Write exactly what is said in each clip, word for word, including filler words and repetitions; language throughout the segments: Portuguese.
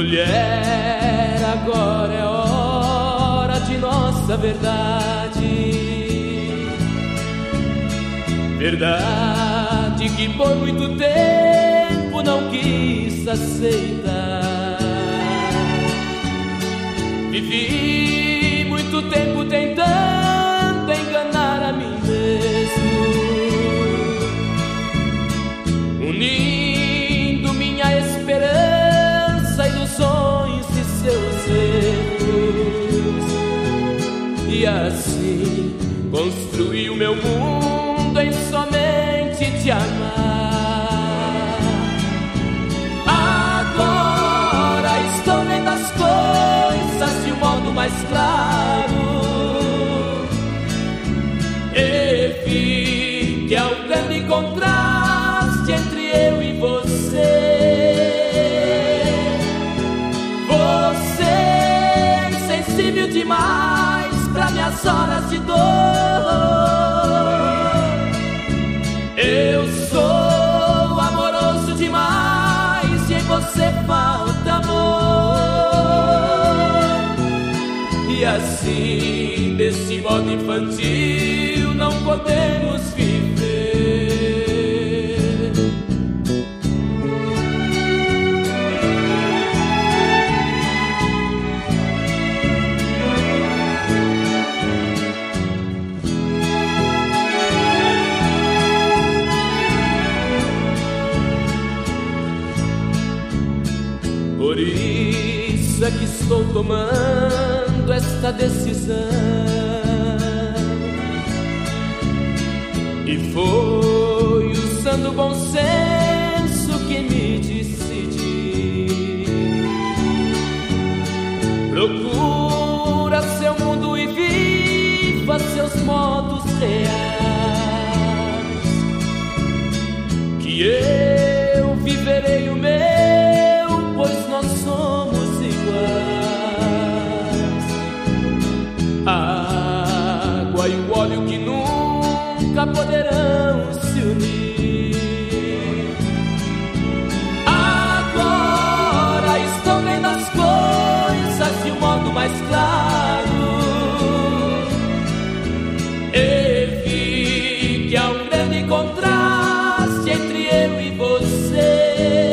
Mulher, agora é hora de nossa verdade. Verdade que por muito tempo não quis aceitar. Vivi muito tempo tentando enganar a mim mesmo, unindo minha esperança, ilusões e seus erros, e assim construí o meu mundo em somente te amar. Agora estou vendo as coisas de um modo mais claro, e vi que há um grande contraste entre eu e você. Você é insensível demais para minhas horas de dor. Eu sou amoroso demais e em você falta amor. E assim, desse modo infantil, não podemos viver. Por isso é que estou tomando esta decisão, e foi usando o bom senso que me decidi. Procura seu mundo e viva seus modos reais, que eu viverei o meu, pois nós somos iguais. A água e o óleo que nunca poderão se unir. Agora estou vendo as coisas de um modo mais claro, e vi que há um grande contraste entre eu e você.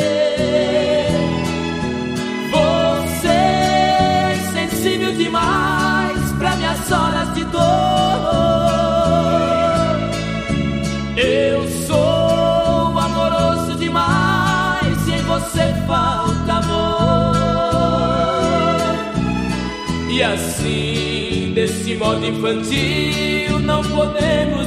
Demais para minhas horas de dor. Eu sou amoroso demais e em você falta amor. E assim, desse modo infantil, não podemos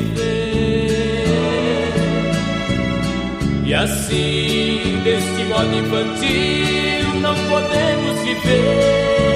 viver. E assim, desse modo infantil, não podemos viver.